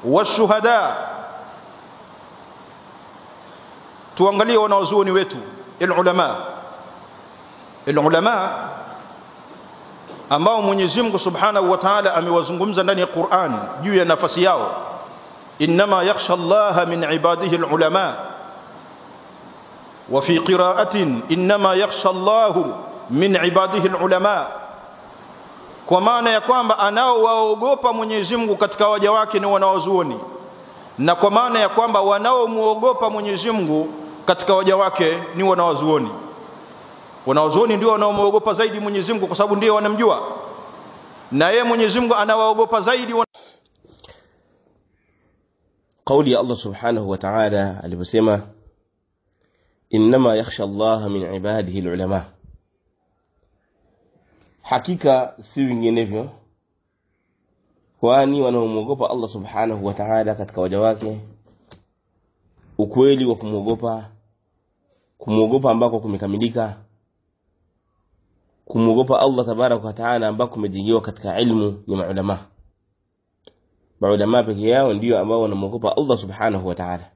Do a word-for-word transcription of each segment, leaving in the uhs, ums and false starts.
washuhada. Tuangalie wanawazuoni wetu ulama, ulama ambao Mwenyezi Mungu Subhanahu wa Ta'ala amewazungumza ndani ya Qur'an juu ya nafasi yao. Inma yakhsha Allah min ibadihi ulama, wa fi qira'atin inma yakhsha Allah min ibadihi ulama, kwa maana ya kwamba anaowaogopa Mwenyezi Mungu katika waja wake ni wanawazuoni, na kwa maana ya kwamba wanaomuogopa Mwenyezi Mungu katika waja wake ni wanawazuoni. Wanawazuoni ndio wanaomuogopa zaidi Mwenyezi Mungu kwa sababu ndio wanamjua, na yeye Mwenyezi Mungu anawaogopa zaidi. Kauli ya Allah Subhanahu wa Ta'ala aliposema inma yakhsha Allah min ibadihi ulama, hakika si vinginevyo kwani wanaomuogopa Allah Subhanahu wa Ta'ala katika waja wake. Ukweli wa kumuogopa, kumuogopa ambako kumekamilika, kumuogopa Allah Tabaraka wa Ta'ala ambako kumejengewa katika ilmu ni maulama. Maulama pekee yao ndio ambao wanamuogopa Allah Subhanahu wa Ta'ala,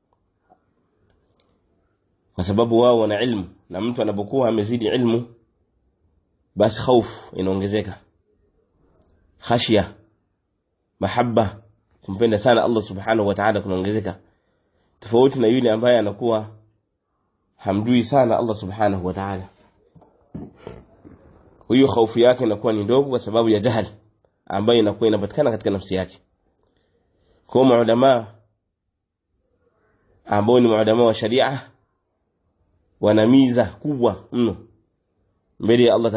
kwa sababu wao wana ilmu, na mtu anapokuwa amezidi ilmu basi hofu inaongezeka, khashia, mahabba, kumpenda sana Allah Subhanahu wa Ta'ala kunaongezeka, tofauti na yule ambaye anakuwa hamjui sana Allah Subhanahu wa Ta'ala. Huyo hofu yake inakuwa ni ndogo kwa sababu ya jahili ambayo inakuwa inapatikana katika nafsi yake. Kwa maulama ambao ni maulama wa sharia wana miza kubwa mno mbele ya Allah.